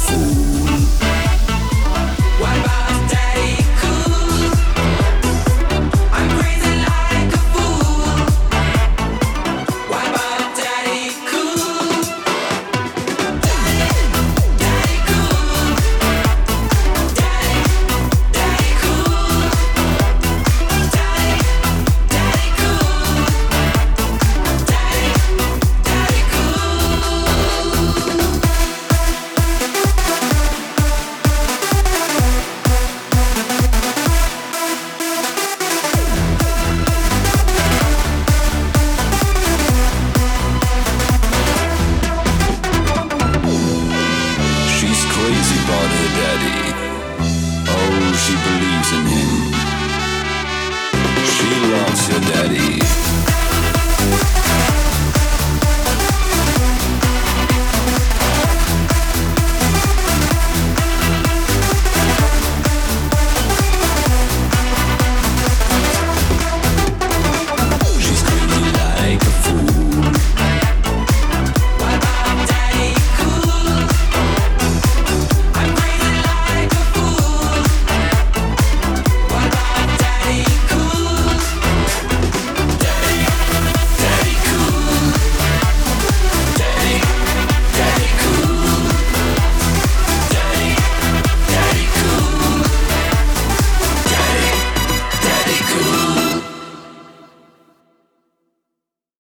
fool. What about daddy cool? I'm crazy like a fool. What about daddy cool? Daddy cool. Daddy cool. Daddy cool. Daddy cool. She's crazy about her daddy. Oh, she believes in him. She loves her daddy.